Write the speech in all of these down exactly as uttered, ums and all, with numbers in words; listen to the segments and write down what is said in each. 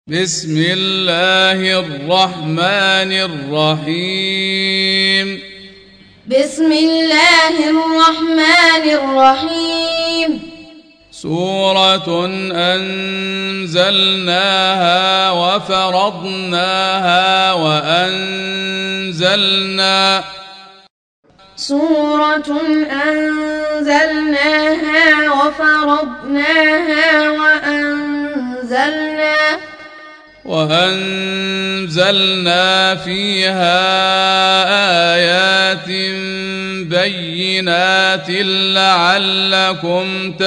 بسم الله الرحمن الرحيم بسم الله الرحمن الرحيم سورة أنزلناها وفرضناها وأنزلنا سورة أنزلناها وفرضناها وأنزلنا وأنزلنا فيها آيات بينات لعلكم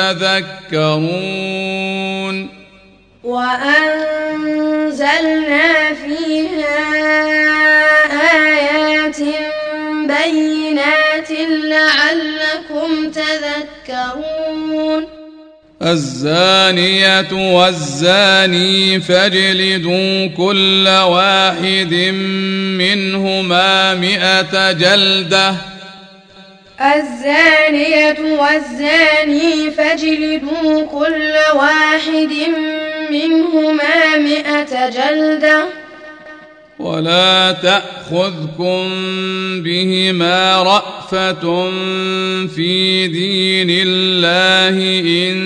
تذكرون وأنزلنا فيها آيات بينات لعلكم تذكرون الزانية والزاني فاجلدوا كل واحد منهما مئة جلدة الزانية والزاني فاجلدوا كل واحد منهما مئة جلدة ولا تأخذكم بهما رأفة في دين الله إن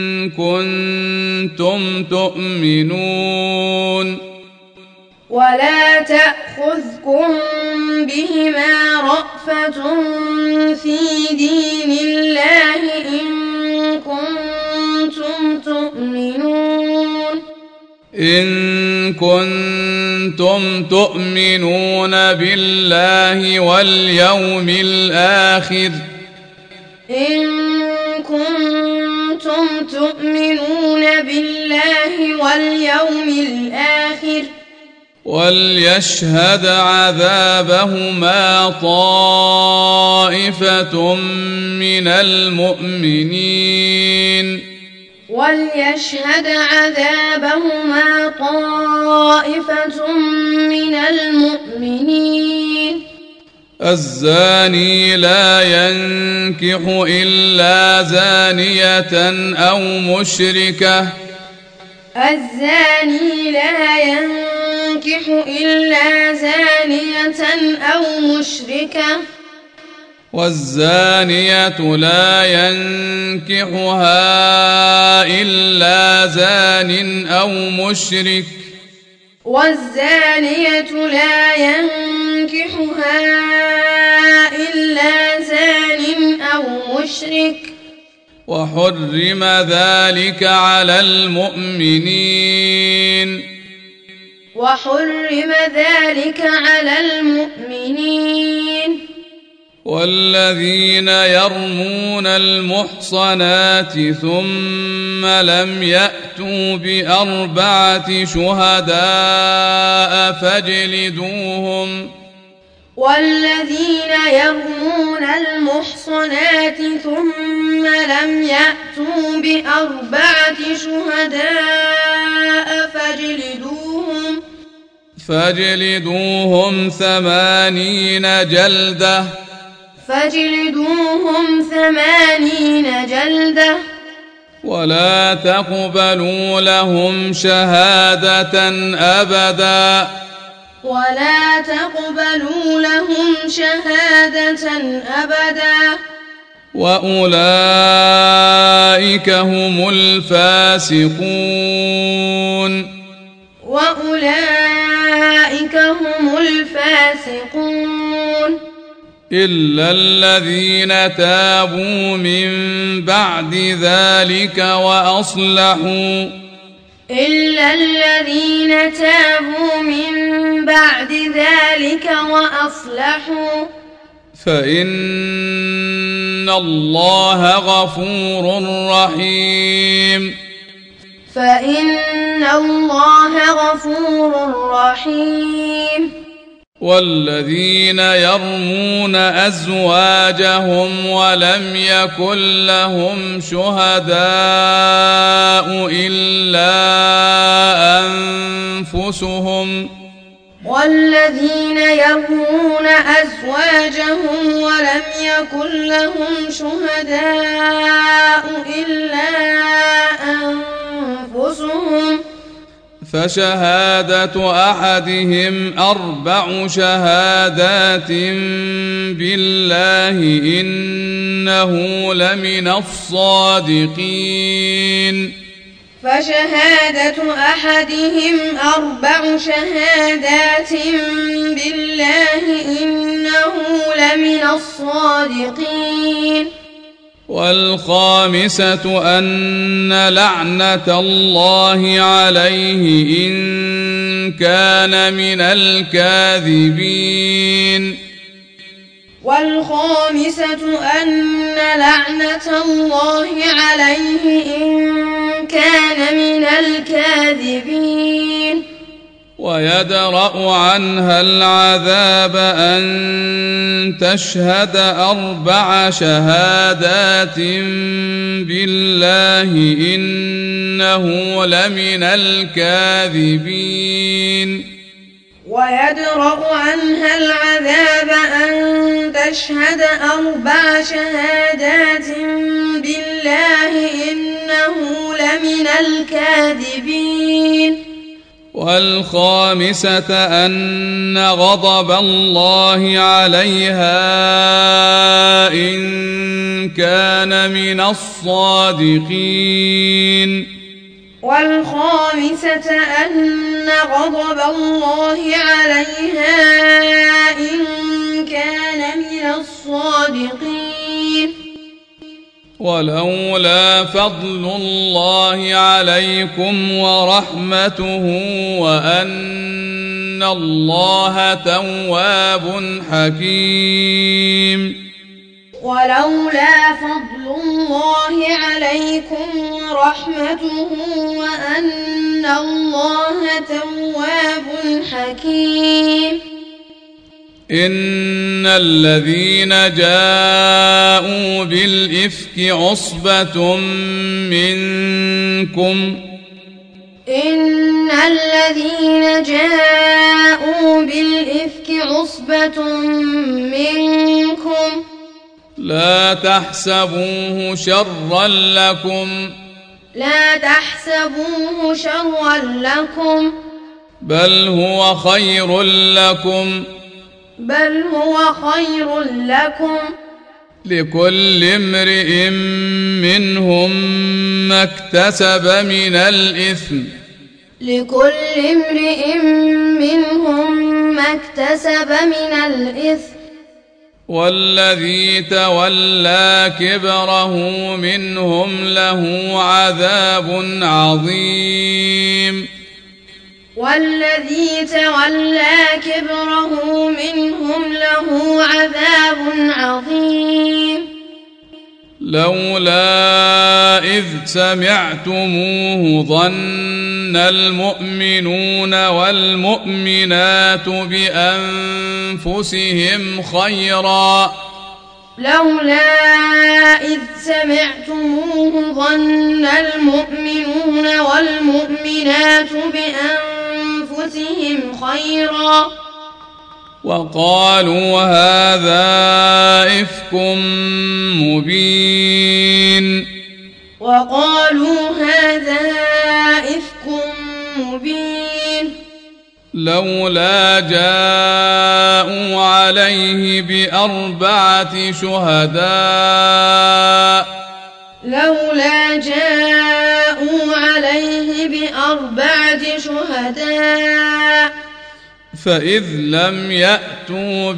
كنتم تؤمنون ولا تأخذكم بهما رأفة في دين الله إن كنتم تؤمنون إن كنتم تؤمنون بالله واليوم الآخر إن كنتم تؤمنون بالله واليوم الآخر وليشهد عذابهما طائفة من المؤمنين وليشهد عذابهما طائفة من المؤمنين الزاني لا ينكح إلا زانية أو مشركة الزاني لا ينكح إلا زانية أو مشركة والزانية لا ينكحها إلا زان أو مشرك والزانية لا ينكحها إلا زان أو مشرك وحرم ذلك على المؤمنين وحرم ذلك على المؤمنين والذين يرمون المحصنات ثم لم يأتوا بأربعة شهداء فاجلدوهم والذين يرمون المحصنات ثم لم يأتوا بأربعة شهداء فاجلدوهم فاجلدوهم ثمانين جلدة فاجلدوهم ثمانين جلدة ولا تقبلوا لهم شهادة أبدا ولا تقبلوا لهم شهادة أبدا وأولئك هم الفاسقون وأولئك هم الفاسقون إلا الذين تابوا من بعد ذلك وأصلحوا إلا الذين تابوا من بعد ذلك وأصلحوا فإن الله غفور رحيم فإن الله غفور رحيم والذين يرمون أزواجهم ولم يكن لهم شهداء إلا أنفسهم والذين يرمون أزواجهم ولم يكن لهم شهداء إلا أنفسهم فشهادة أحدهم أربع شهادات بالله إنه لمن الصادقين فشهادة أحدهم أربع شهادات بالله إنه لمن الصادقين والخامسة أن لعنة الله عليه إن كان من الكاذبين والخامسة أن لعنة الله عليه إن كان من الكاذبين ويدرأ عنها العذاب أن تشهد أربع شهادات بالله إنه لمن الكاذبين ويدرأ عنها العذاب أن تشهد أربع شهادات بالله إنه لمن الكاذبين والخامسة أن غضب الله عليها إن كان من الصادقين والخامسة أن غضب الله عليها إن كان من الصادقين ولولا فضل الله عليكم ورحمته وأن الله تواب حكيم ولولا فضل الله عليكم ورحمته وأن الله تواب حكيم إن الذين جاءوا بالإفك عصبة منكم إن الذين جاءوا بالإفك عصبة منكم لا تحسبوه شرا لكم لا تحسبوه شرا لكم بل هو خير لكم بل هو خير لكم لكل امرئ منهم ما اكتسب من الإثم لكل امرئ منهم ما اكتسب من الإثم والذي تولى كبره منهم له عذاب عظيم والذي تولى كبره منهم له عذاب عظيم لولا إذ سمعتموه ظن المؤمنون والمؤمنات بأنفسهم خيرا لولا إذ سمعتموه ظن المؤمنون والمؤمنات بأنفسهم خيرا وقالوا هذا إفك مبين وقالوا هذا إفك مبين لولا جاءوا عليه بأربعة شهداء لولا جاءوا عليه بأربعة شهداء فإذ لم يأتوا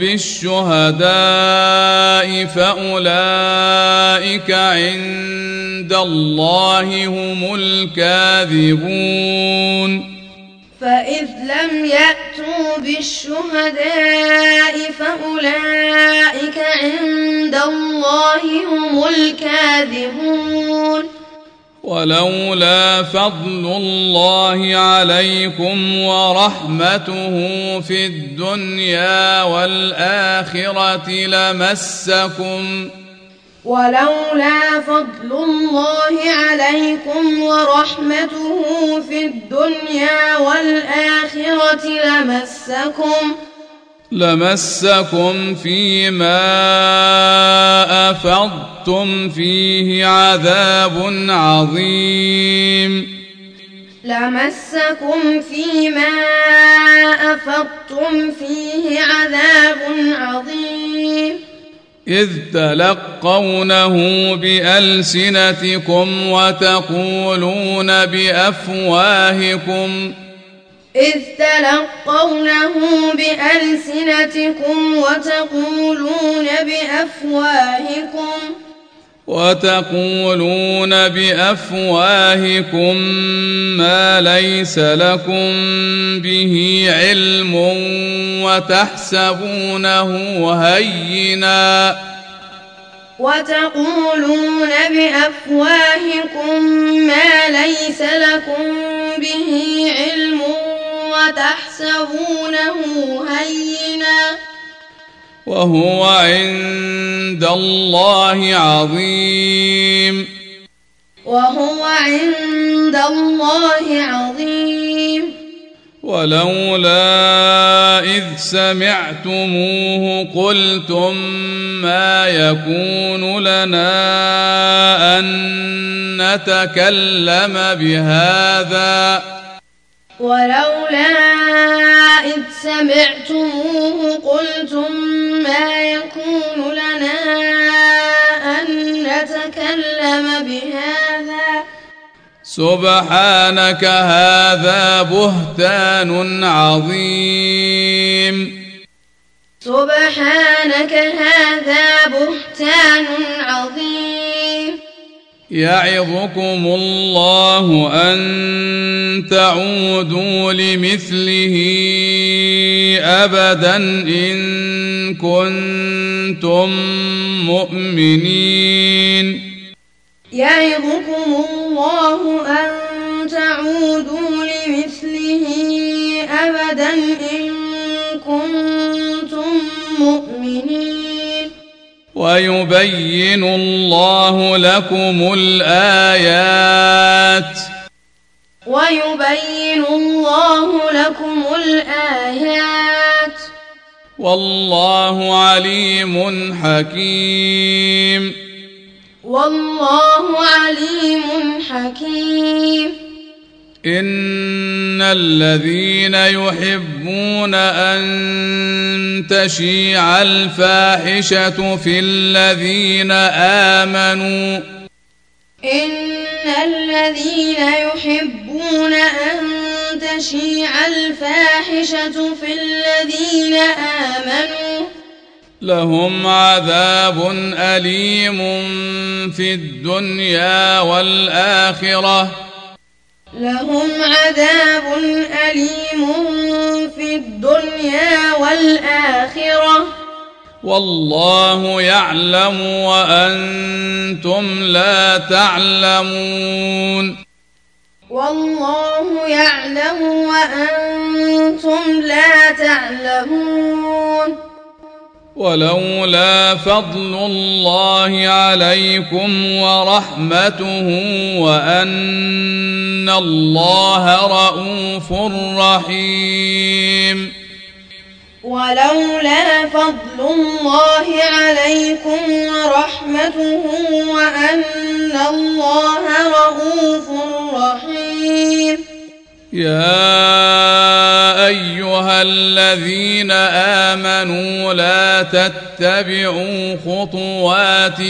بالشهداء فأولئك عند الله هم الكاذبون فإذ لم يأتوا بالشهداء فأولئك عند الله هم الكاذبون ولولا فضل الله عليكم ورحمته في الدنيا والآخرة لمسكم ولولا فضل الله عليكم ورحمته في الدنيا والآخرة لمسكم لمسكم فيما أفضتم فيه عذاب عظيم لمسكم فيما أفضتم فيه عذاب عظيم إذ تلقونه بألسنتكم وتقولون بأفواهكم إذ تلقونه بألسنتكم وتقولون بأفواهكم وتقولون بأفواهكم ما ليس لكم به علم وتحسبونه هينا وتقولون بأفواهكم ما ليس لكم به علم وتحسبونه هينا وهو عند الله عظيم وهو عند الله عظيم ولولا إذ سمعتموه قلتم ما يكون لنا أن نتكلم بهذا ولولا إذ سمعتموه قلتم ما يكون لنا أن نتكلم بهذا سبحانك هذا بهتان عظيم سبحانك هذا بهتان عظيم يعظكم الله أن تعودوا لمثله أبدا إن كنتم مؤمنين يعظكم الله أن تعودوا لمثله أبدا إن كنتم مؤمنين ويبين الله لكم الآيات ويبين الله لكم الآيات والله عليم حكيم والله عليم حكيم إن الذين يحبون أن تشيع الفاحشة في الذين آمنوا إن الذين يحبون أن تشيع الفاحشة في الذين آمنوا لهم عذاب أليم في الدنيا والآخرة لهم عذاب أليم في الدنيا والآخرة والله يعلم وأنتم لا تعلمون والله يعلم وأنتم لا تعلمون ولولا فضل الله عليكم ورحمته وأن الله رءوف رحيم ولولا فضل الله عليكم ورحمته وأن الله رءوف رحيم يا أيها الذين آمنوا لا تتبعوا خطوات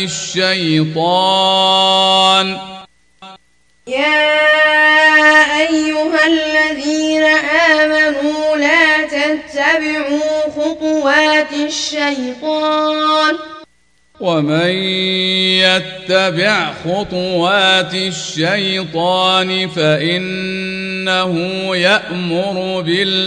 الشيطان يا أيها الذين آمنوا لا تتبعوا خطوات الشيطان ومن يتبع خطوات الشيطان فإنه يأمر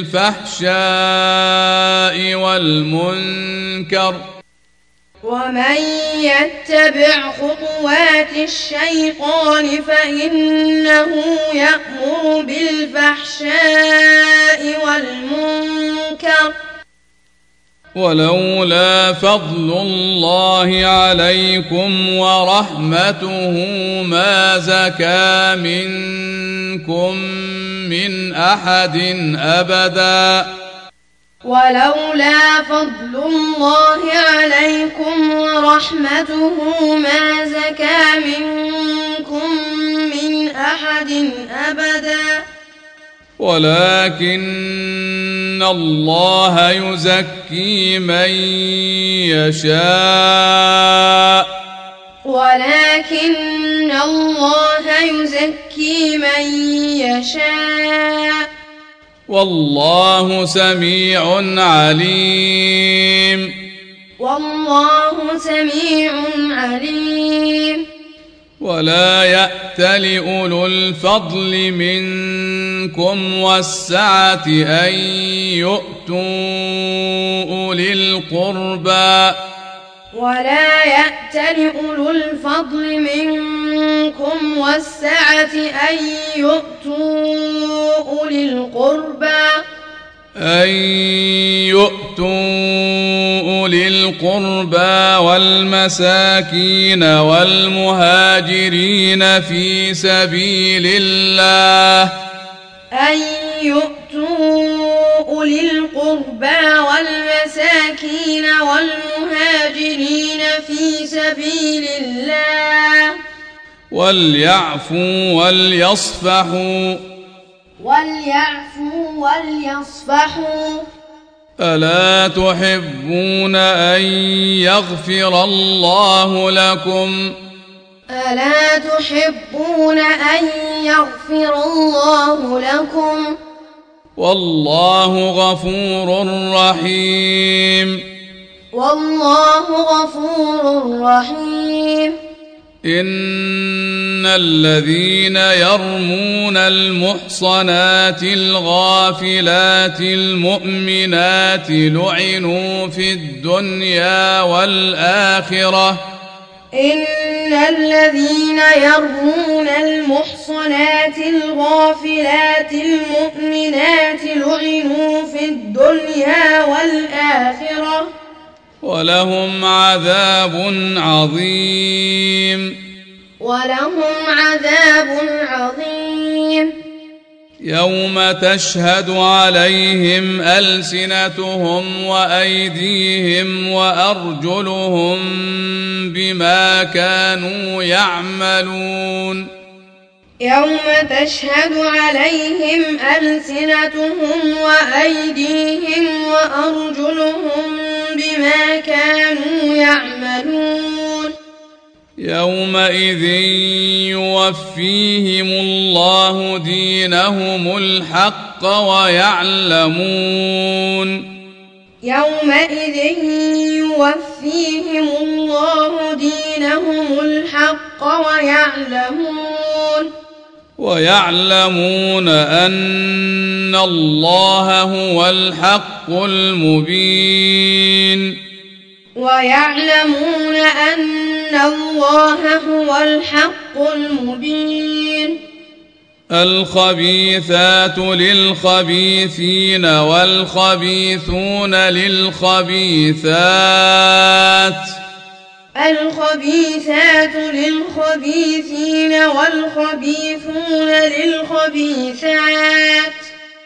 بالفحشاء والمنكر ومن يتبع خطوات الشيطان فإنه يأمر بالفحشاء والمنكر ولولا فضل الله عليكم ورحمته ما زكى منكم من أحد أبدا ولولا فضل الله عليكم ورحمته ما زكى منكم من أحد أبدا ولكن الله يزكي من يشاء ولكن الله يزكي من يشاء والله سميع عليم والله سميع عليم ولا يأتل أولو الفضل منكم والسعة أن يؤتوا أولي القربى ولا يأتل أولو الفضل منكم والسعة أن يؤتوا أولي القربى أن يؤتوا أولي القربى والمساكين والمهاجرين في سبيل الله أن يؤتوا أولي القربى والمساكين والمهاجرين في سبيل الله وليعفوا وليصفحوا وليعفوا وليصفحوا ألا تحبون أن يغفر الله لكم ألا تحبون أن يغفر الله لكم والله غفور رحيم والله غفور رحيم إن الذين يرمون المحصنات الغافلات المؤمنات لعنوا في الدنيا والآخرة إن الذين يرمون المحصنات الغافلات المؤمنات لعنوا في الدنيا والآخرة ولهم عذاب عظيم ولهم عذاب عظيم يوم تشهد عليهم ألسنتهم وأيديهم وأرجلهم بما كانوا يعملون يوم تشهد عليهم ألسنتهم وأيديهم وأرجلهم بما كانوا يعملون يومئذ يوفيهم الله دينهم الحق ويعلمون يومئذ يوفيهم الله دينهم الحق ويعلمون ويعلمون أن الله هو الحق المبين ويعلمون أن الله هو الحق المبين الخبيثات للخبيثين والخبيثون للخبيثات الخبيثات للخبيثين والخبيثون للخبيثات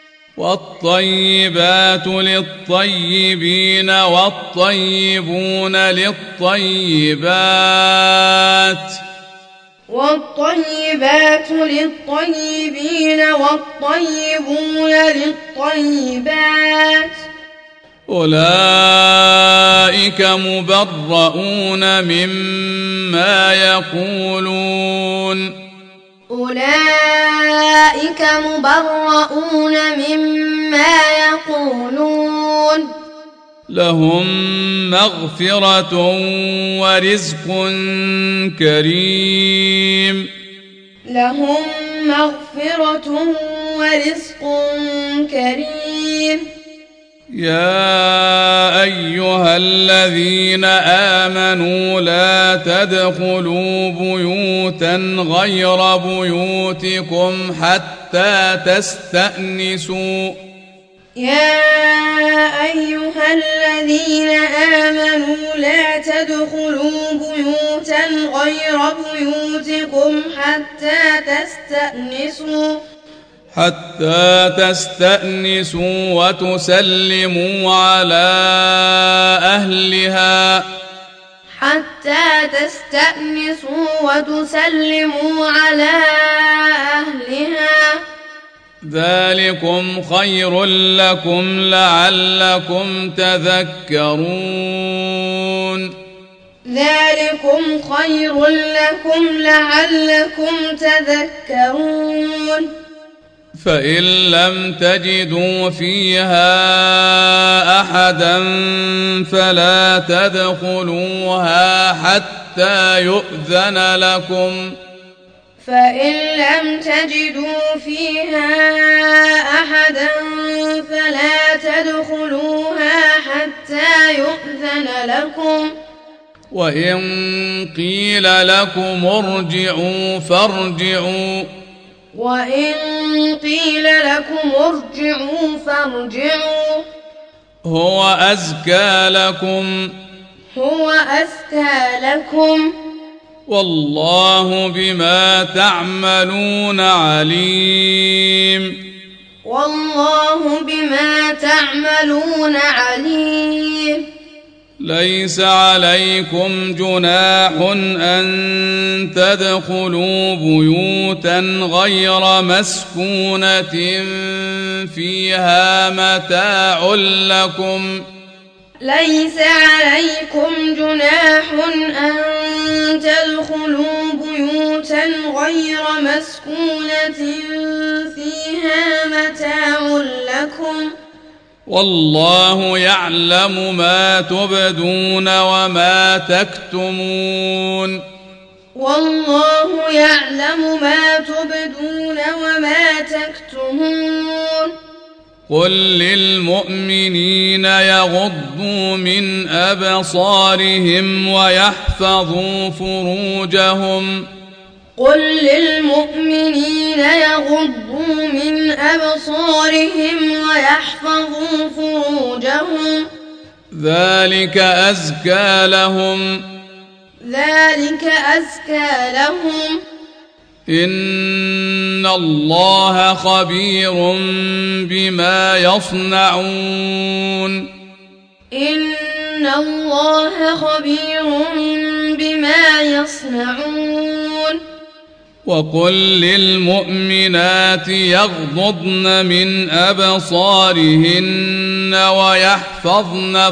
والطيبات للطيبين والطيبون للطيبات والطيبات للطيبين والطيبون للطيبات أولئك مبرؤون مما يقولون أولئك مبرؤون مما يقولون لهم مغفرة ورزق كريم لهم مغفرة ورزق كريم يا أيها الذين آمنوا لا تدخلوا بيوتا غير بيوتكم حتى تستأنسوا يا أيها الذين آمنوا لا تدخلوا بيوتا غير بيوتكم حتى تستأنسوا حتى تستأنسوا وتسلموا على أهلها حتى تستأنسوا وتسلموا على أهلها ذلكم خير لكم لعلكم تذكرون ذلكم خير لكم لعلكم تذكرون فإن لم تجدوا فيها أحدا فلا تدخلوها حتى يؤذن لكم فإن لم تجدوا فيها أحدا فلا تدخلوها حتى يؤذن لكم وإن قيل لكم ارجعوا فارجعوا وإن قيل لكم ارجعوا فارجعوا هو أزكى لكم هو أزكى لكم والله بما تعملون عليم والله بما تعملون عليم ليس عليكم جناح أن تدخلوا بيوتا غير مسكونة فيها متاع لكم ليس عليكم جناح أن تدخلوا بيوتا غير مسكونة فيها متاع لكم والله يعلم ما تبدون وما تكتمون والله يعلم ما تبدون وما تكتمون قل للمؤمنين يغضوا من أبصارهم ويحفظوا فروجهم قل للمؤمنين يغضوا من أبصارهم ويحفظوا فروجهم ذلك أزكى لهم ذلك أزكى لهم إن الله خبير بما يصنعون إن الله خبير بما يصنعون وقل للمؤمنات يغضضن من أبصارهن ويحفظن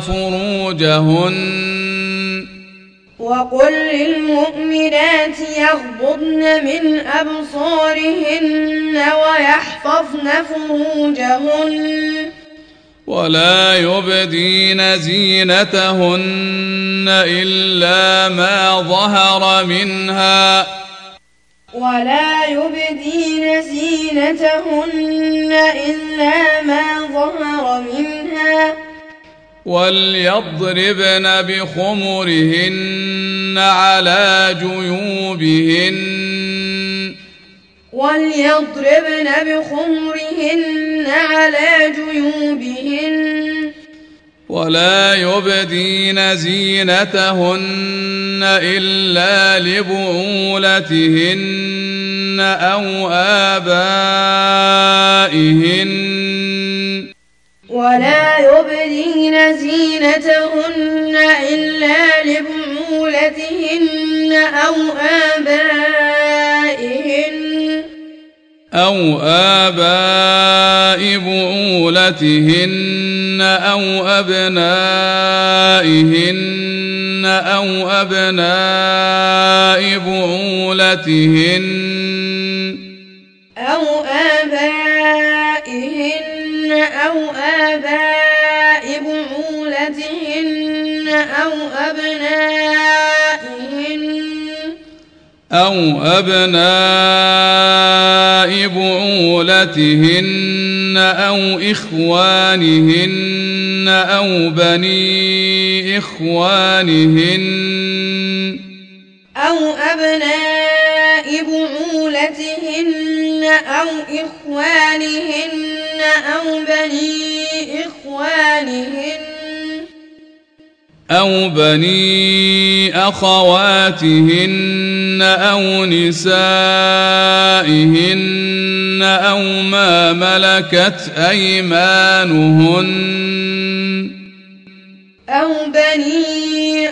فروجهن وقل للمؤمنات يغضضن من أبصارهن ويحفظن فروجهن ولا يبدين زينتهن إلا ما ظهر منها ولا يبدين زينتهن إلا ما ظهر منها وليضربن بخمرهن على جيوبهن وليضربن بخمرهن على جيوبهن ولا يبدين زينتهن إلا لبعولتهن أو آبائهن ولا يبدين زينتهن إلا لبعولتهن أو آبائهن أو آباء بعولتهن أو أبنائهن أو أبناء بعولتهن أو آبائهن أو آباء بعولتهن أو أبنائهن أو أبناء بعولتهن أو إخوانهن أو بني إخوانهن أو أبناء بعولتهن أو إخوانهن أو بني إخوانهن أو بني أخواتهن أو نسائهن أو ما ملكت أيمانهن أو بني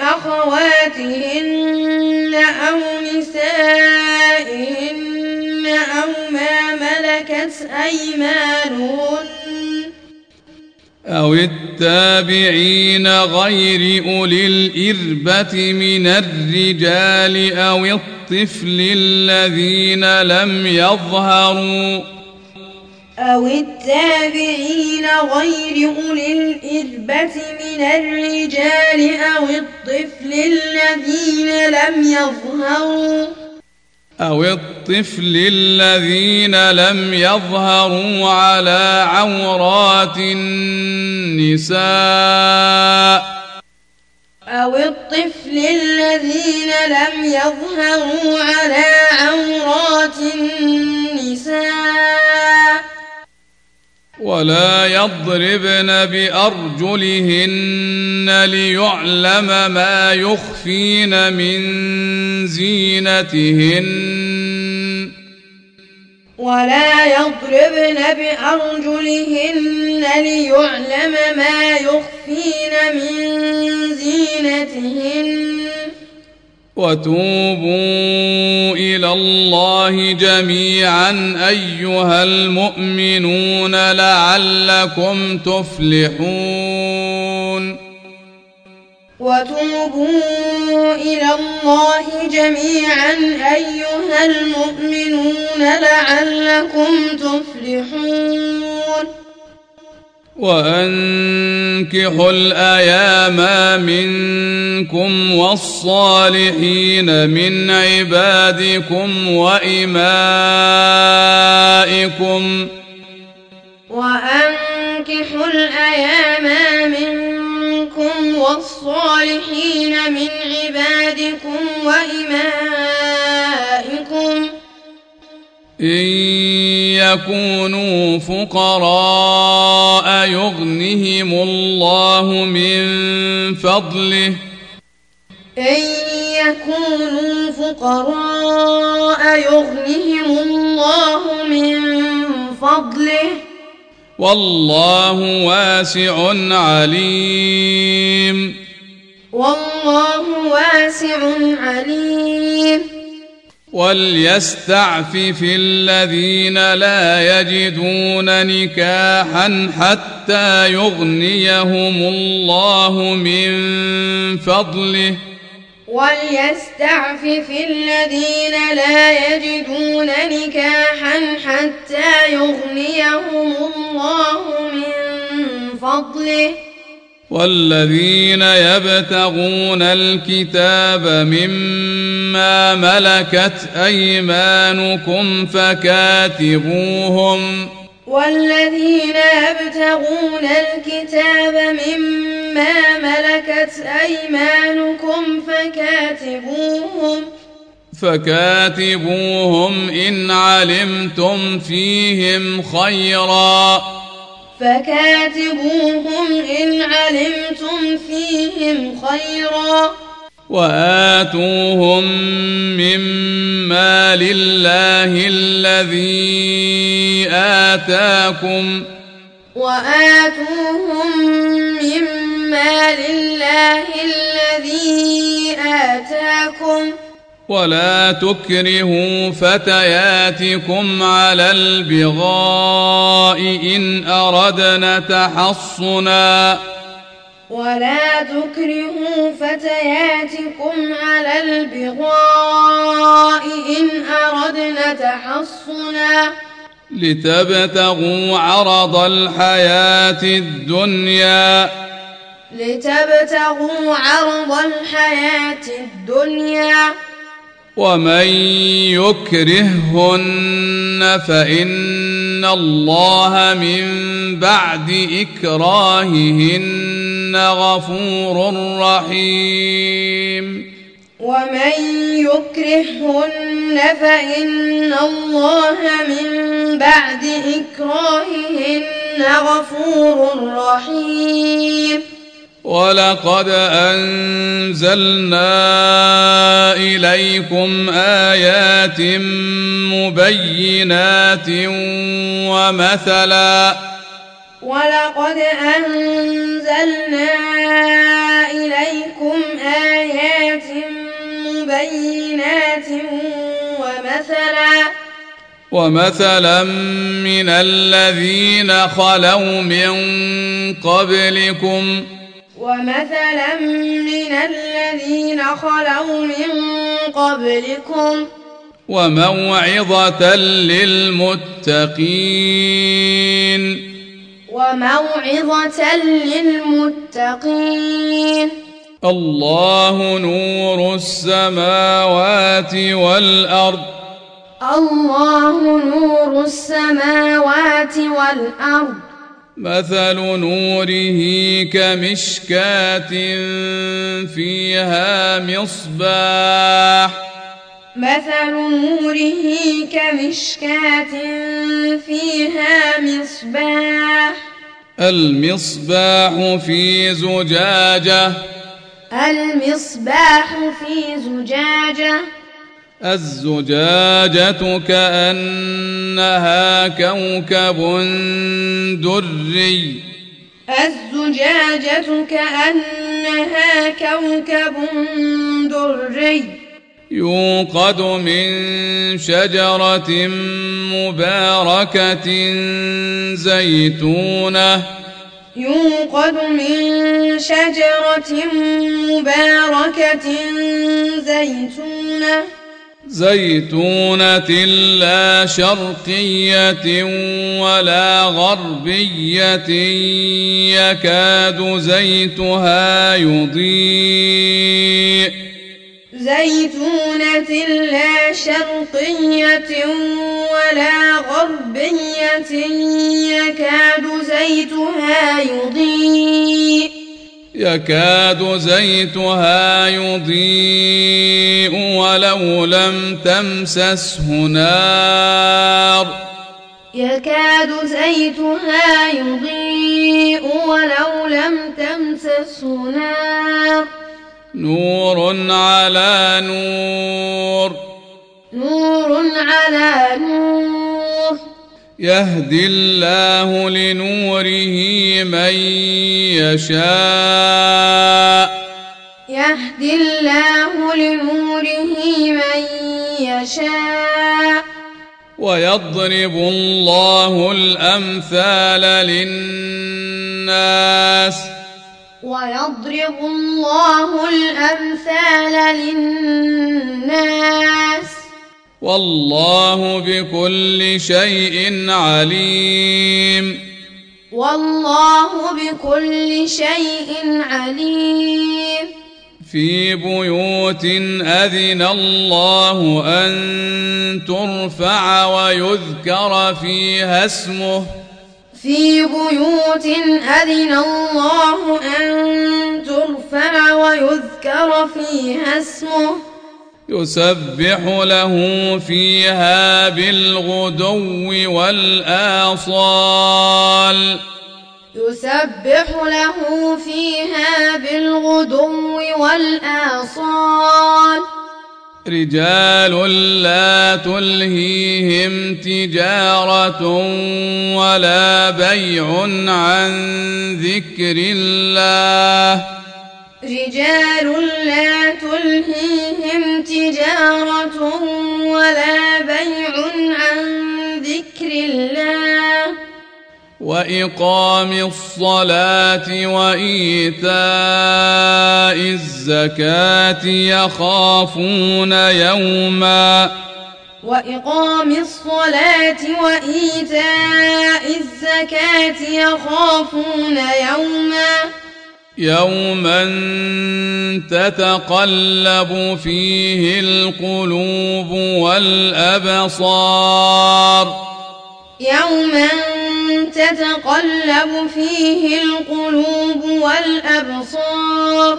أخواتهن أو نسائهن أو ما ملكت ملكت أيمانهن أو التابعين غير أولي الإربة من الرجال أو الطفل الذين لم يظهروا أو التابعين غير أولي الإربة من الرجال أو الطفل الذين لم يظهروا أو الطفل الذين لم يظهروا على عورات النساء أو الطفل الذين لم يظهروا على عورات النساء ولا يضربن بأرجلهن ليعلم ما يخفين من زينتهن ولا يضربن بأرجلهن ليعلم ما يخفين من زينتهن وتوبوا إلى الله جميعا أيها المؤمنون لعلكم تفلحون وتوبوا إلى الله جميعا أيها المؤمنون لعلكم تفلحون وأنكحوا الأيام منكم والصالحين من عبادكم وإمائكم وأنكحوا الأيام منكم والصالحين من عبادكم وإمائكم إن يكونوا فقراء يغنهم الله من فضله إن يكونوا فقراء يغنهم الله من فضله والله واسع عليم والله واسع عليم وليستعفف الذين لا يجدون نكاحا حتى يغنيهم الله من فضله وليستعفف الذين لا يجدون نكاحا حتى يغنيهم الله من فضله والذين يبتغون الكتاب مما ملكت أيمانكم فكاتبوهم والذين يبتغون الكتاب مما ملكت أيمانكم فكاتبوهم فكاتبوهم إن علمتم فيهم خيرا فكاتبوهم إن علمتم فيهم خيرا وآتوهم مما لله الذي آتاكم وآتوهم مما لله الذي آتاكم ولا تكرهوا فتياتكم على البغاء إن أردنا تحصنا ولا تكرهوا فتياتكم على البغاء إن أردنا تحصنا لتبتغوا عرض الحياة الدنيا لتبتغوا عرض الحياة الدنيا ومن يكرههن فإن الله من بعد إكراههن غفور رحيم ومن يكرههن فإن الله من بعد إكراههن غفور رحيم ولقد أنزلنا إليكم آيات مبينات ومثلا ولقد أنزلنا إليكم آيات مبينات ومثلا ومثلا من الذين خلوا من قبلكم ومثلا من الذين خلوا من قبلكم وموعظة للمتقين وموعظة للمتقين الله نور السماوات والأرض الله نور السماوات والأرض مثل نوره كمشكاة فيها مصباح مثل نوره كمشكاة فيها مصباح المصباح في زجاجة المصباح في زجاجة الزجاجة كأنها كوكب دري الزجاجة كأنها كوكب دري يوقد من شجرة مباركة زيتونة يوقد من شجرة مباركة زيتونة زيتونة لا شرقية ولا غربية يكاد زيتها يضيء زيتونة لا شرقية ولا غربية يكاد زيتها يضيء يكاد زيتها يضيء ولو لم تمسسه نار يكاد زيتها يضيء ولو لم تمسسه نار نور على نور نور على نور يهدي الله لنوره من يشاء يهدي الله لنوره من يشاء ويضرب الله الأمثال للناس ويضرب الله الأمثال للناس والله بكل شيء عليم والله بكل شيء عليم في بيوت أذن الله أن ترفع ويذكر فيها اسمه في بيوت أذن الله أن ترفع ويذكر فيها اسمه يسبح له فيها بالغدو والآصال يسبح له فيها بالغدو والآصال رجال لا تلهيهم تجارة ولا بيع عن ذكر الله رجال لا تلهيهم تجارة ولا بيع عن ذكر الله وإقام الصلاة وإيتاء الزكاة يخافون يوما وإقام الصلاة وإيتاء الزكاة يخافون يوما يوما تتقلب فيه القلوب والأبصار يوما تتقلب فيه القلوب والأبصار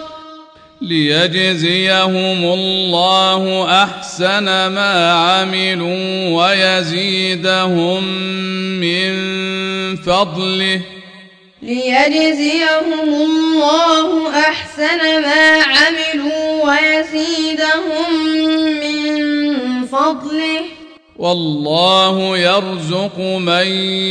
ليجزيهم الله أحسن ما عملوا ويزيدهم من فضله ليجزيهم الله أحسن ما عملوا ويزيدهم من فضله والله يرزق من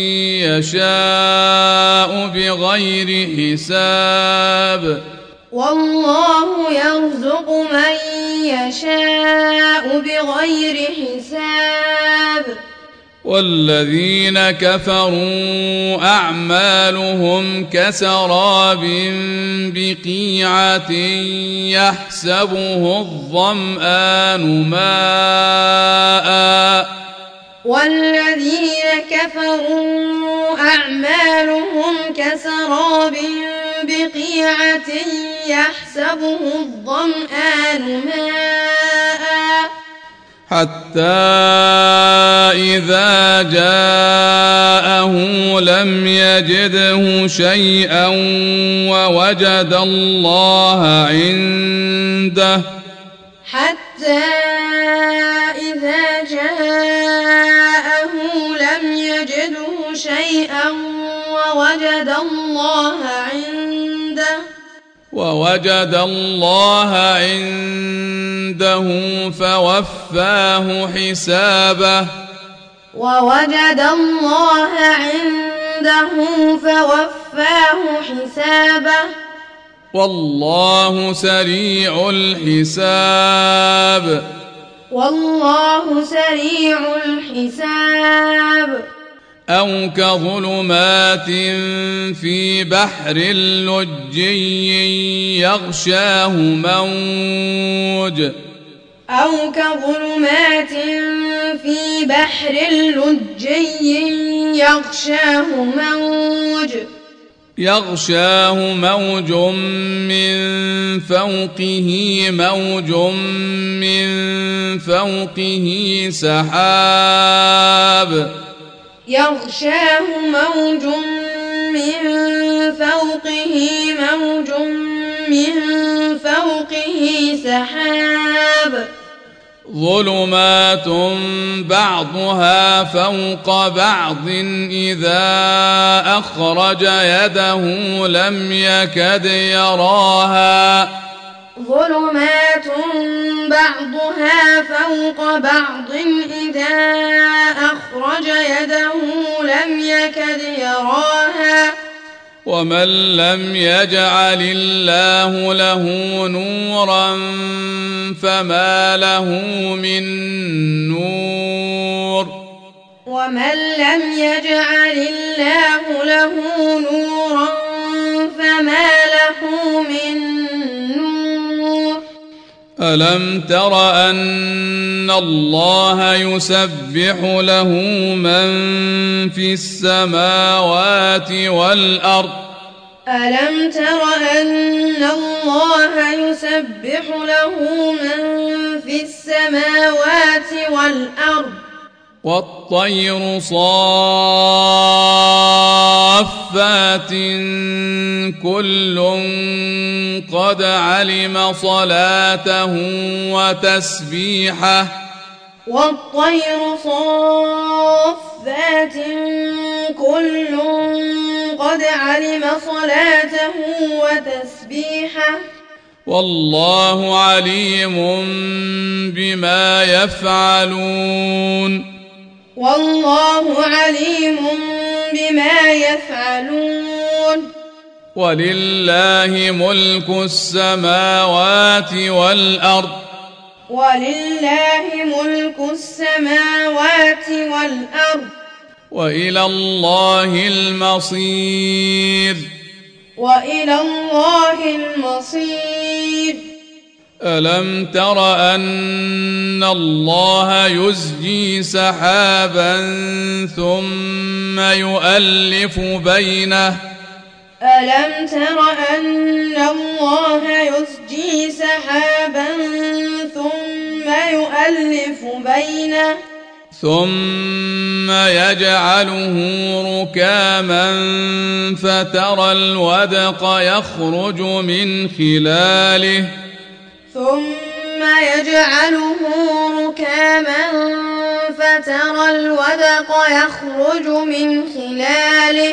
يشاء بغير حساب والله يرزق من يشاء بغير حساب والذين كفروا أعمالهم كسراب بقيعة يحسبه الظمآن ماء والذين كفروا أعمالهم كسراب بقيعة يحسبه الظمآن ماء حتى إذا جاءه لم يجده شيئا ووجد الله عنده حتى إذا جاءه لم يجده شيئا ووجد الله عنده ووجد الله عنده فوفاه حسابه ووجد الله عنده فوفاه حسابه والله سريع الحساب والله سريع الحساب أو كظلمات في بحر لجي يغشاه موج أو كظلمات في بحر لجي يغشاه موج يغشاه موج من فوقه موج من فوقه سحاب يغشاه موج من فوقه موج من فوقه سحاب ظلمات بعضها فوق بعض إذا أخرج يده لم يكد يراها ظلمات بعضها فوق بعض إذا أخرج يده لم يكد يراها ومن لم يجعل الله له نورا فما له من نور ومن لم يجعل الله له نورا فما له من نور ألم تر أن الله يسبح له من في السماوات والأرض ألم تر أن الله يسبح له من في السماوات والأرض والطير صافات كل قد علم صلاته وتسبيحه والطير صافات كل قد علم صلاته وتسبيحه والله عليم بما يفعلون والله عليم بما يفعلون ولله ملك السماوات والأرض ولله ملك السماوات والأرض وإلى الله المصير وإلى الله المصير ألم تر أن الله يزجي سحابا ثم يؤلف بينه ألم تر أن الله يزجي سحابا ثم يؤلف بينه ثم يجعله ركاما فترى الودق يخرج من خلاله ثم يجعله ركاما فترى الودق يخرج من خلاله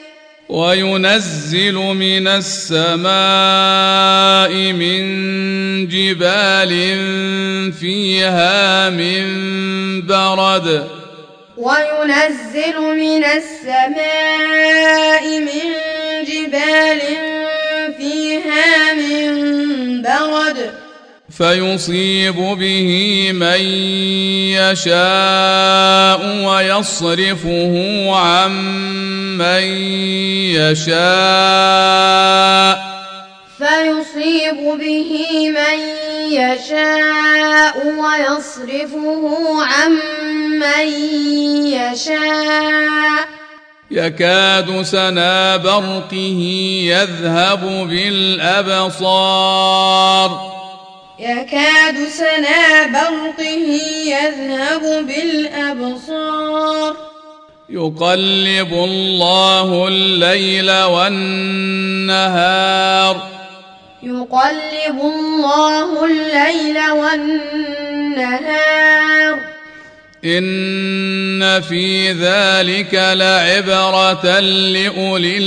وينزل من السماء من جبال فيها من برد وينزل من السماء من جبال فيها من برد فيصيب به من يشاء ويصرفه عن من يشاء فيصيب به من يشاء ويصرفه عن من يشاء يكاد سنا برقه يذهب بالأبصار يكاد سنا برقه يذهب بالأبصار يقلب الله الليل والنهار يقلب الله الليل والنهار إن في ذلك لعبرة لأولي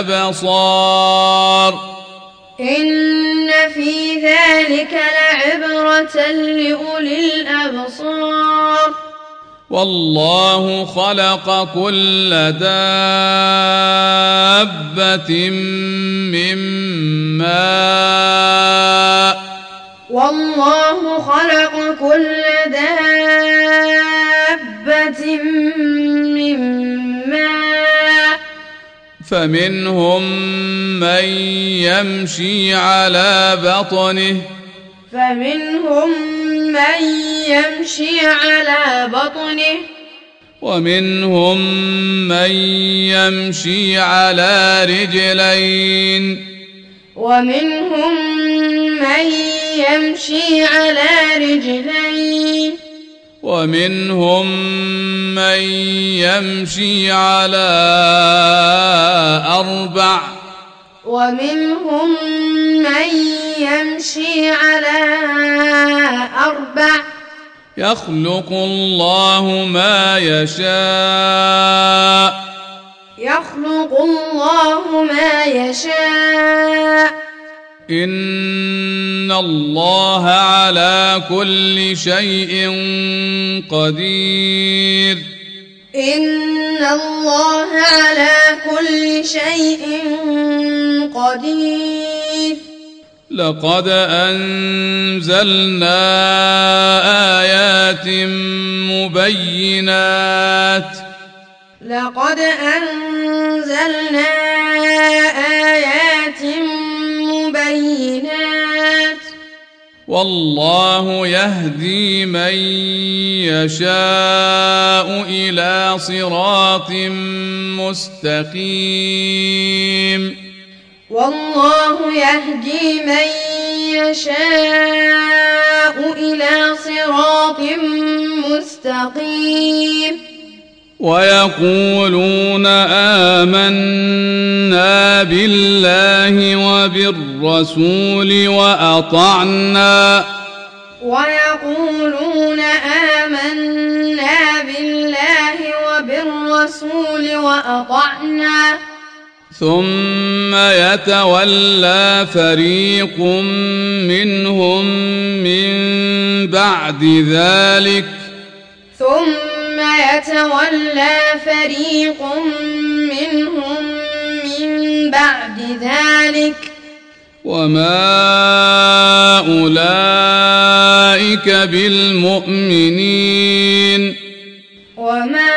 الأبصار إن في ذلك لعبرة لأولي الأبصار والله خلق كل دابة من ماء والله خلق كل دابة من ماء فمنهم من يمشي على بطنه فمنهم من يمشي على بطنه ومنهم من يمشي على رجلين ومنهم من يمشي على رجلين ومنهم من يمشي على أربع ومنهم من يمشي على أربع يخلق الله ما يشاء يخلق الله ما يشاء إن الله على كل شيء قدير إن الله على كل شيء قدير لقد أنزلنا آيات مبينات لقد أنزلنا آيات مبينات والله يهدي من يشاء إلى صراط مستقيم والله يهدي من يشاء إلى صراط مستقيم ويقولون آمنا بالله وبالرسول وأطعنا ويقولون آمنا بالله وبالرسول وأطعنا ثم يتولى فريق منهم من بعد ذلك ثم يتولى فريق منهم من بعد ذلك وما أولئك بالمؤمنين وما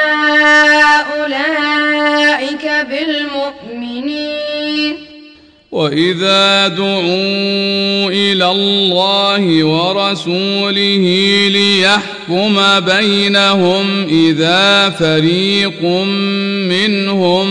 أولئك بالمؤمنين وإذا دعوا إلى الله ورسوله ليحكم بينهم إذا فريق منهم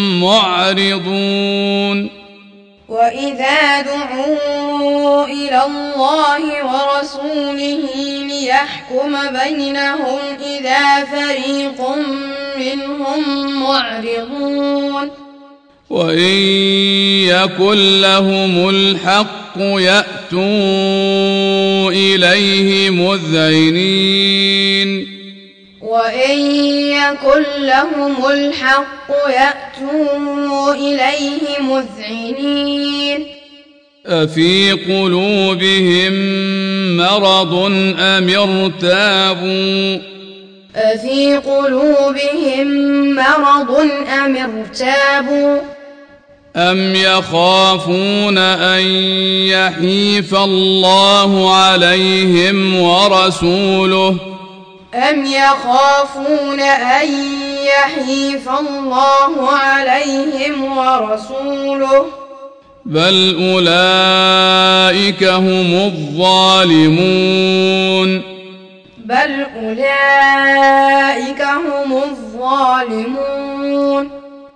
معرضون وإذا دعوا إلى الله ورسوله ليحكم بينهم إذا فريق منهم معرضون وإن يكن لهم الحق يأتوا إليه مذعنين وإن يكن لهم الحق يأتوا إليه مذعنين أفي قلوبهم مرض أم ارتابوا أفي قلوبهم مرض أم ارتابوا أم يخافون أن يحيف الله عليهم ورسوله أم يخافون أن يحيف الله عليهم ورسوله بل أولئك هم الظالمون بل أولئك هم الظالمون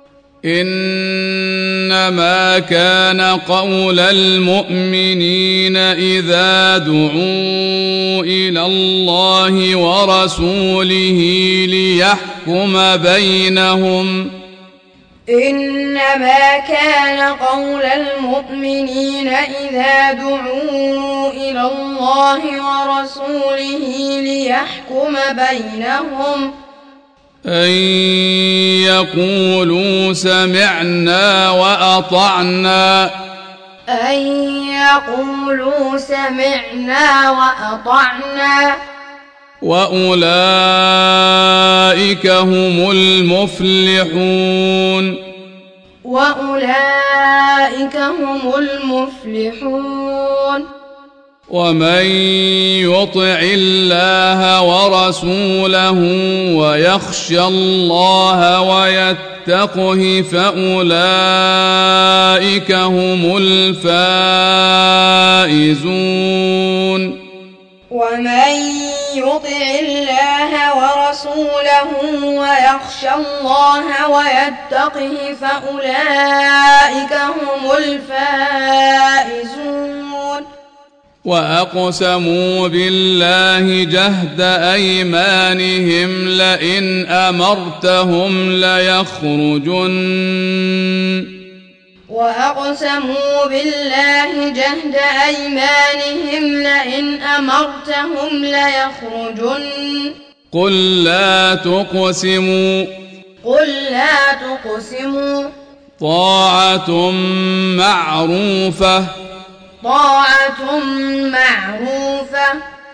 إنما كان قول المؤمنين إذا دعوا إلى الله ورسوله ليحكم بينهم إنما كان قول المؤمنين إذا دعوا إلى الله ورسوله ليحكم بينهم أن يقولوا سمعنا وأطعنا أن يقولوا سمعنا وأطعنا وأولئك هم المفلحون وأولئك هم المفلحون ومن يطع الله ورسوله ويخشى الله ويتقه فأولئك هم الفائزون ومن يطع الله ورسوله ويخشى الله ويتقه فأولئك هم الفائزون وأقسموا بالله جهد أيمانهم لئن أمرتهم ليخرجن وأقسموا بالله جهد أيمانهم لئن أمرتهم ليخرجن قل لا تقسموا قل لا تقسموا طاعة معروفة طاعة معروفة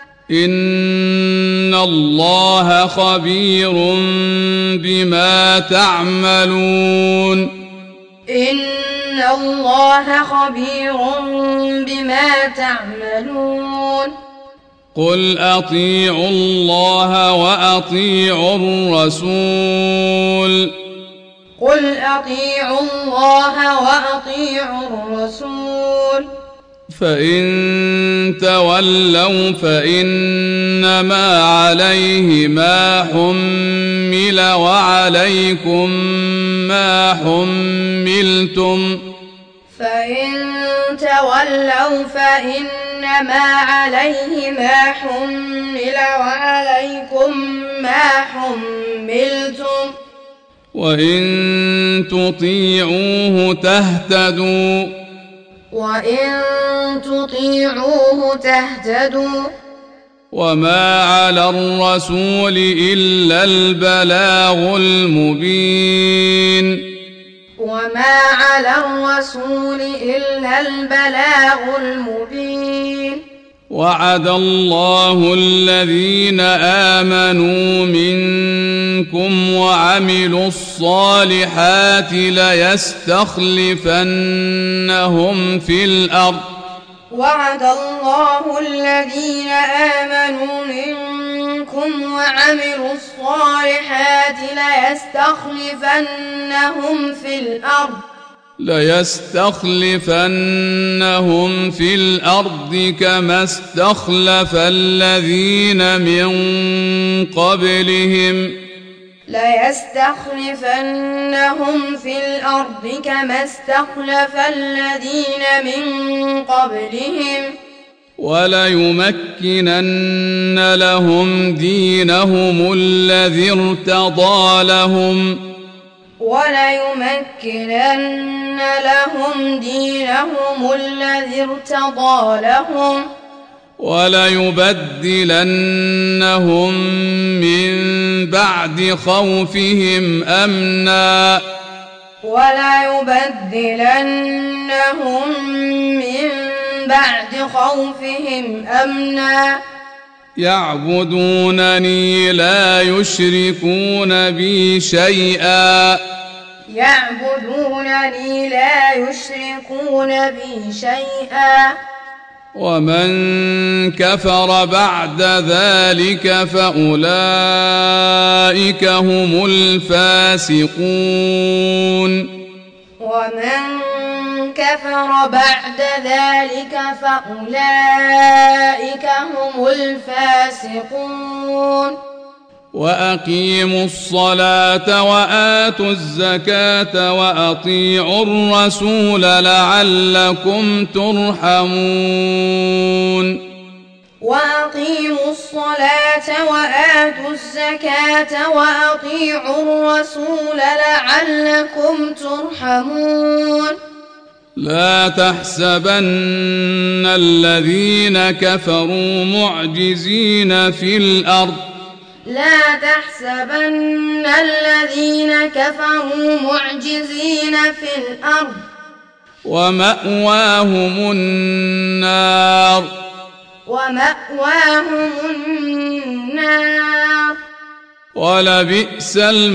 إن الله خبير بما تعملون إن الله خبير بما تعملون قل أطيعوا الله وأطيعوا الرسول قل أطيعوا الله وأطيعوا الرسول فإن تولوا فإنما عليه ما حمل وعليكم ما حملتم فإن تولوا فإنما عليه ما حمل وعليكم ما حملتم وإن تطيعوه تهتدوا وإن تطيعوه تهتدوا وما على الرسول إلا البلاغ المبين وما على الرسول إلا البلاغ المبين وعد الله الذين آمنوا منكم وعملوا الصالحات ليستخلفنهم في الأرض وعد الله الذين آمنوا منكم وعملوا الصالحات ليستخلفنهم في الأرض ليستخلفنهم في الأرض كما استخلف الذين من قبلهم ليستخلفنهم في الأرض كما استخلف الذين من قبلهم وليمكنن لهم دينهم الذي ارتضى لهم وليمكنن لهم دينهم الذي ارتضى لهم وليبدلنهم من بعد خوفهم أمنا وليبدلنهم من بعد خوفهم أمنا يعبدونني لا يشركون بي شيئا يعبدونني لا يشركون بي شيئا ومن كفر بعد ذلك فأولئك هم الفاسقون ومن كفر بعد ذلك فأولئك هم الفاسقون وأقيموا الصلاة وآتوا الزكاة وأطيعوا الرسول لعلكم ترحمون وأقيموا الصلاة وآتوا الزكاة وأطيعوا الرسول لعلكم ترحمون لا تحسبن الذين كفروا معجزين في الأرض لا تحسبن الذين كفروا معجزين في الأرض ومأواهم النار ومأواهم النار ولبئس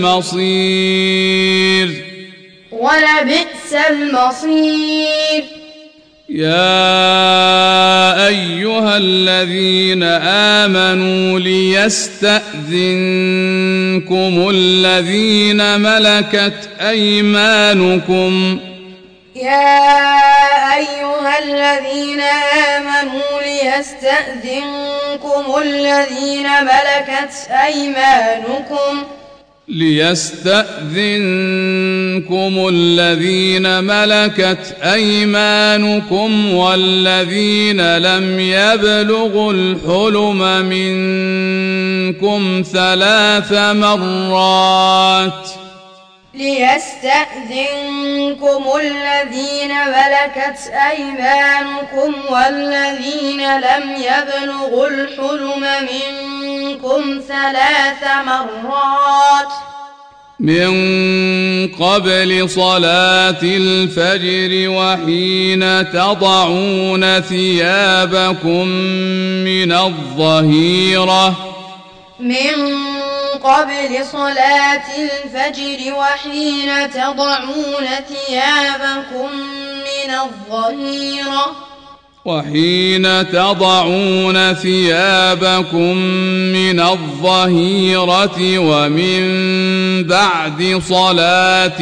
المصير ولبئس المصير يا أيها الذين آمنوا ليستأذنكم الذين ملكت أيمانكم يا أيها الذين آمنوا ليستأذنكم الذين ملكت أيمانكم ليستأذنكم الذين ملكت أيمانكم والذين لم يبلغوا الحلم منكم ثلاث مرات ليستأذنكم الذين ملكت أيمانكم والذين لم يبلغوا الحلم منكم ثلاث مرات من قبل صلاة الفجر وحين تضعون ثيابكم من الظهيرة من قبل صلاة الفجر وحين تضعون ثيابكم من الظهيرة وحين تضعون ثيابكم من الظهيرة ومن بعد صلاة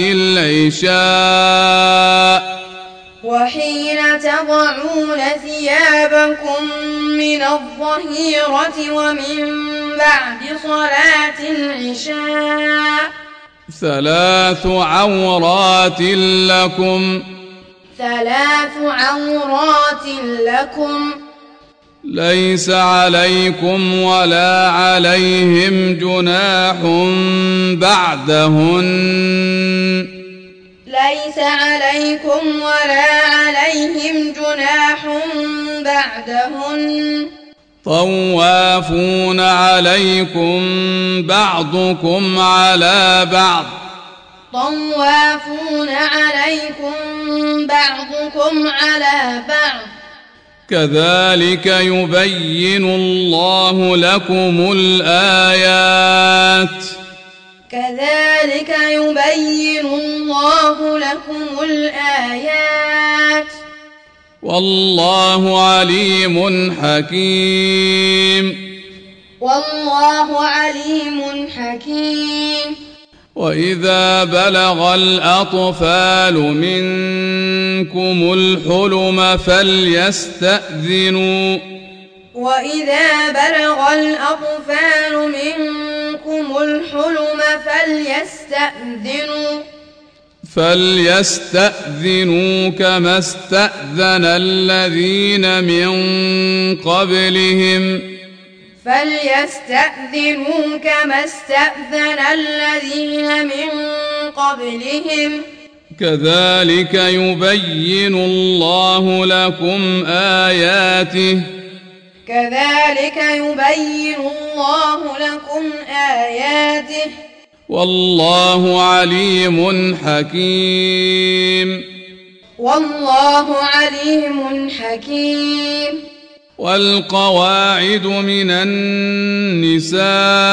العشاء وحين تضعون ثيابكم من الظهيرة ومن بعد صلاة العشاء ثلاث عورات لكم ثلاث عورات لكم ليس عليكم ولا عليهم جناح بعدهن ليس عليكم ولا عليهم جناح بعدهن طوافون عليكم بعضكم على بعض طوافون عليكم بعضكم على بعض كذلك يبين الله لكم الآيات كذلك يبين الله لكم الآيات والله عليم حكيم والله عليم حكيم وإذا بلغ الأطفال منكم الحلم فليستأذنوا وإذا بلغ الأطفال منكم الحلم فليستأذنوا فليستأذنوا كما استأذن الذين من قبلهم فليستأذنوا كما استأذن الذين من قبلهم كذلك يبين الله لكم آياته كذلك يبين الله لكم آياته والله عليم حكيم والله عليم حكيم والقواعد من النساء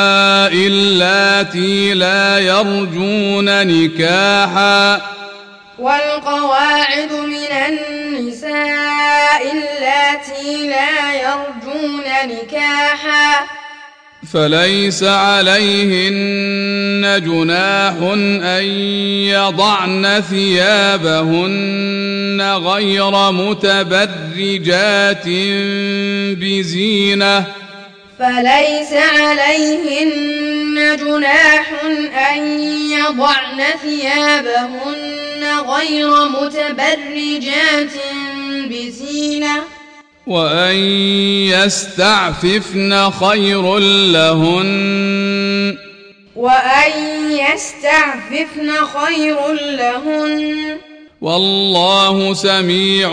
اللاتي لا يرجون نكاحا والقواعد من النساء اللاتي لا يرجون نكاحا فليس عليهن جناح أن يضعن ثيابهن غير متبرجات بزينة فليس عليهن جناح أن يضعن ثيابهن غير متبرجات بزينة وأن يستعففن خير لهن وأن يستعففن خير لهن والله سميع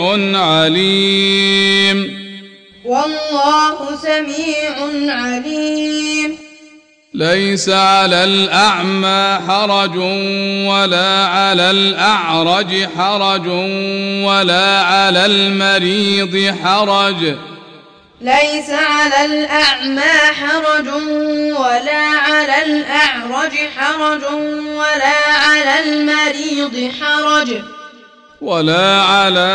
عليم والله سميع عليم ليس على الأعمى حرج ولا على الأعرج حرج ولا على المريض حرج ليس على الأعمى حرج ولا على الأعرج حرج ولا على المريض حرج ولا على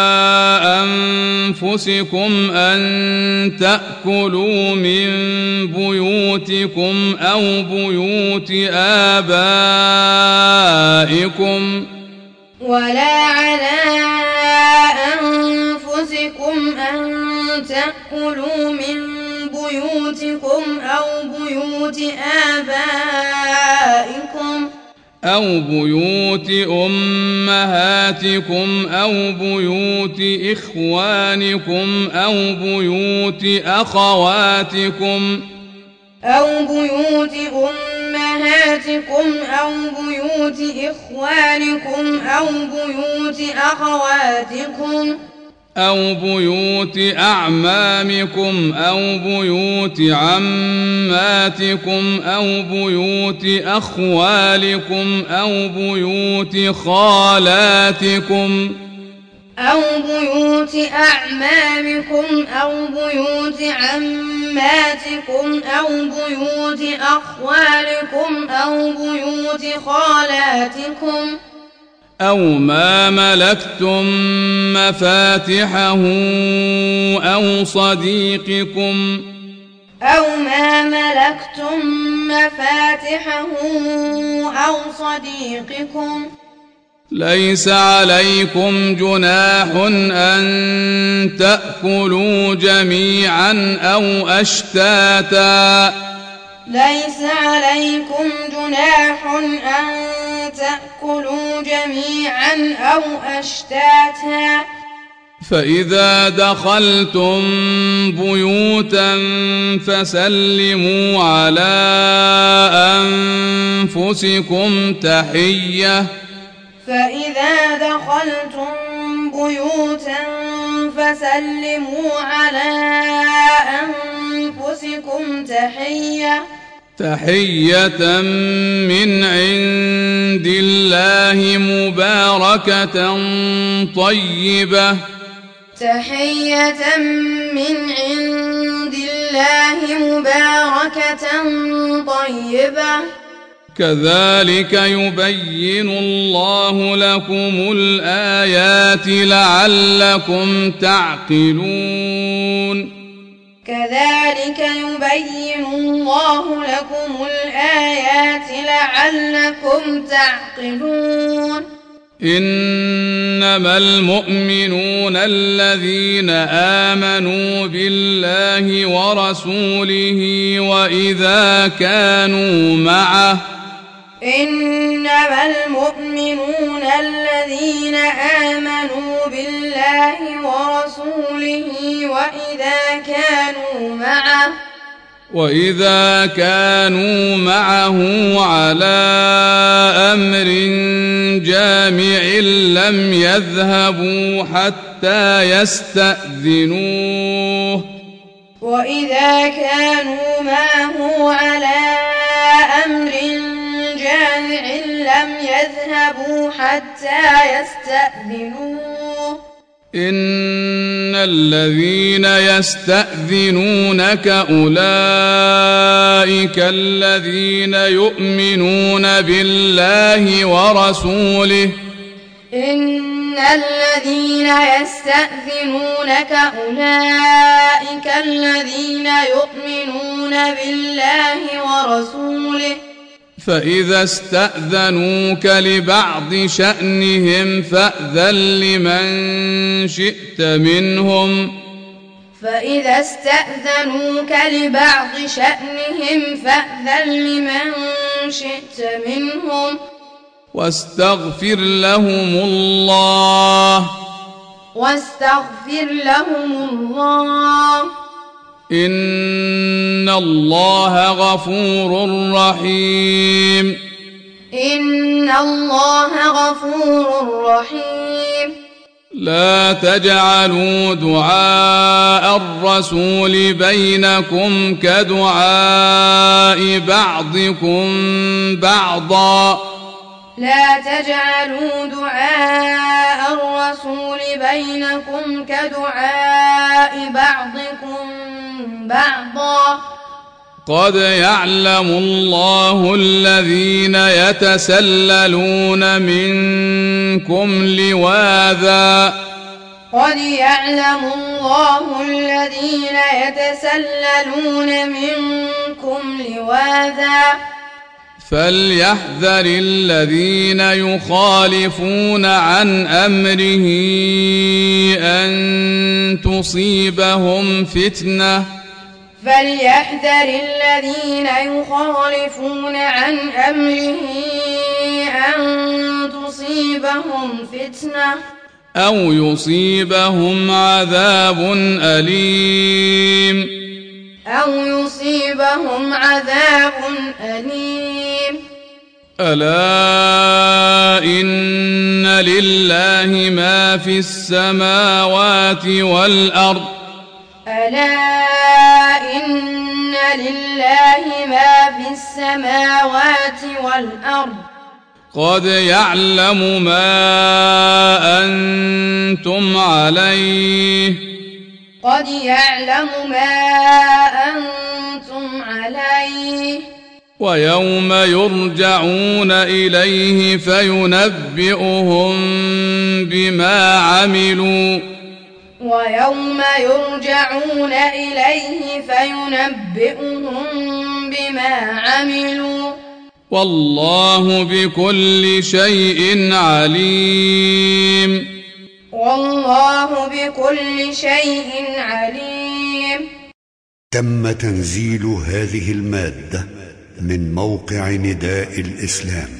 أنفسكم أن تأكلوا من بيوتكم أو بيوت آبائكم ولا على أنفسكم أن تأكلوا من بيوتكم أو بيوت آبائكم أو بيوت أمهاتكم أو بيوت إخوانكم أو بيوت أخواتكم أو بيوت أمهاتكم أو بيوت إخوانكم أو بيوت أخواتكم أو بيوت أعمامكم أو بيوت عماتكم أو بيوت أخوالكم أو بيوت خالاتكم أو بيوت أعمامكم أو بيوت عماتكم أو بيوت أخوالكم أو بيوت خالاتكم أو ما ملكتم مفاتحه أو صديقكم أو ما ملكتم مفاتحه أو صديقكم ليس عليكم جناح أن تأكلوا جميعا أو أشتاتا ليس عليكم جناح أن تأكلوا جميعا أو أشتاتا فإذا دخلتم بيوتا فسلموا على أنفسكم تحية فإذا دخلتم بيوتا فسلموا على أنفسكم تحية تحية من عند الله مباركة طيبة تحية من عند الله مباركة طيبة كذلك يبين الله لكم الآيات لعلكم تعقلون كذلك يبين الله لكم الآيات لعلكم تعقلون إنما المؤمنون الذين آمنوا بالله ورسوله وإذا كانوا معه إنما المؤمنون الذين آمنوا بالله ورسوله وإذا كانوا معه وإذا كانوا معه على أمر جامع لم يذهبوا حتى يستأذنوه وإذا كانوا معه على أمر جامع لم يذهبوا حتى يستأذنوه إن الذين يستأذنونك أولئك الذين يؤمنون بالله ورسوله إن الذين يستأذنونك أولئك الذين يؤمنون بالله ورسوله فإذا استأذنوك لبعض شأنهم فأذن لمن شئت منهم فإذا استأذنوك لبعض شأنهم فأذن لمن شئت منهم واستغفر لهم الله واستغفر لهم الله إن الله غفور رحيم إن الله غفور رحيم لا تجعلوا دعاء الرسول بينكم كدعاء بعضكم بعضا لا تجعلوا دعاء الرسول بينكم كدعاء بعضكم بعضا قد يعلم الله الذين يتسللون منكم لواذا قد يعلم الله الذين يتسللون منكم لواذا فليحذر الذين يخالفون عن أمره أن تصيبهم فتنة فليحذر الذين يخالفون عن أمره أن تصيبهم فتنة أو يصيبهم عذاب أليم أو يصيبهم عذاب أليم ألا إن لله ما في السماوات والأرض ألا إن لله ما في السماوات والأرض قد يعلم ما أنتم عليه قد يعلم ما أنتم عليه ويوم يرجعون إليه فينبئهم بما عملوا ويوم يرجعون إليه فينبئهم بما عملوا والله بكل شيء عليم والله بكل شيء عليم. تم تنزيل هذه المادة من موقع نداء الإسلام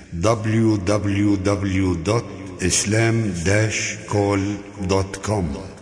دبليو دبليو دبليو دوت إسلام داش كول دوت كوم.